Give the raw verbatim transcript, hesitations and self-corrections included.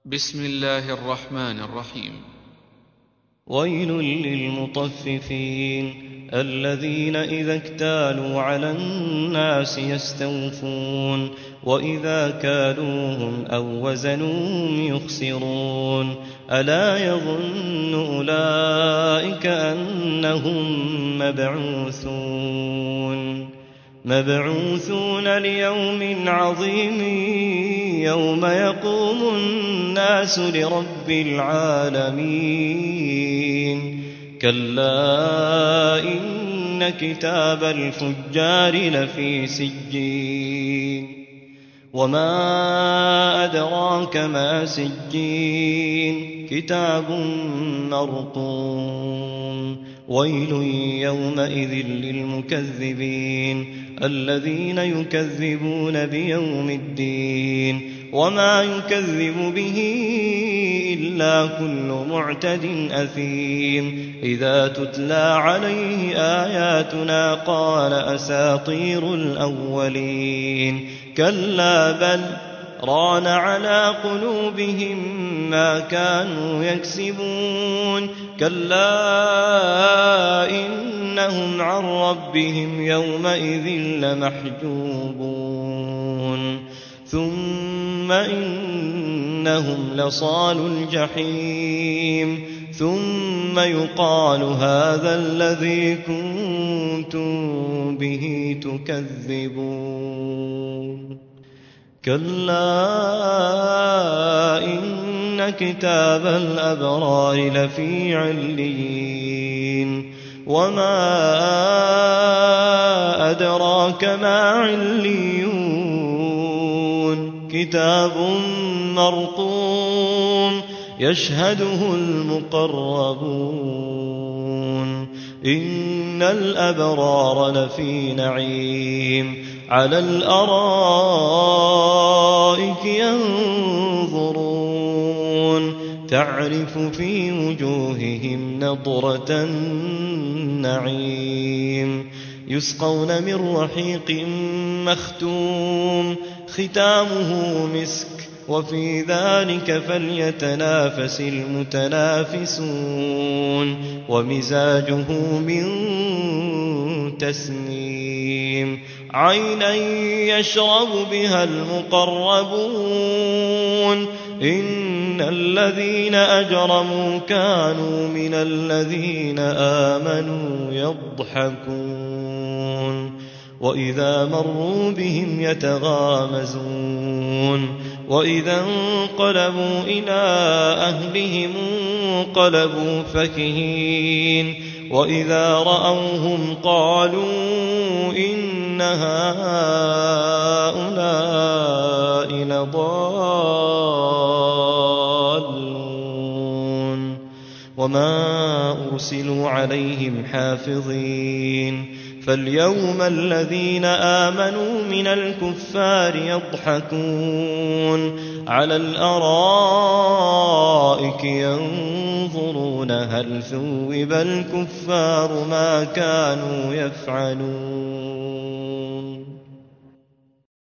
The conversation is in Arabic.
بسم الله الرحمن الرحيم. ويل للمطففين الذين إذا اكتالوا على الناس يستوفون وإذا كالوهم أو وزنوهم يخسرون ألا يظن أولئك أنهم مبعوثون مبعوثون ليوم عظيم يوم يقوم الناس لرب العالمين كلا إن كتاب الفجار لفي سجين وما أدراك ما سجين كتاب مرقوم ويل يومئذ للمكذبين الذين يكذبون بيوم الدين وما يكذب به إلا كل معتد أثيم إذا تتلى عليه آياتنا قال أساطير الأولين كلا بل ران على قلوبهم ما كانوا يكسبون كلا إنهم عن ربهم يومئذ لمحجوبون ثم إنهم لصالو الجحيم ثم يقال هذا الذي كنتم به تكذبون كلا إن كتاب الأبرار لفي عليين وما أدراك ما عليون كتاب مرقوم يشهده المقربون إن الأبرار لفي نعيم على الأرائك ينظرون تعرف في وجوههم نضرة النعيم يسقون من رحيق مختوم ختامه مسك وفي ذلك فليتنافس المتنافسون ومزاجه من تسنيم عينا يشرب بها المقربون إن الذين أجرموا كانوا من الذين آمنوا يضحكون وإذا مروا بهم يتغامزون وإذا انقلبوا إلى أهلهم انقلبوا فكهين وإذا رأوهم قالوا إن هؤلاء لضالون وما أرسلوا عليهم حافظين فاليوم الذين آمنوا من الكفار يضحكون على الأرائك ينظرون هل ثوب الكفار ما كانوا يفعلون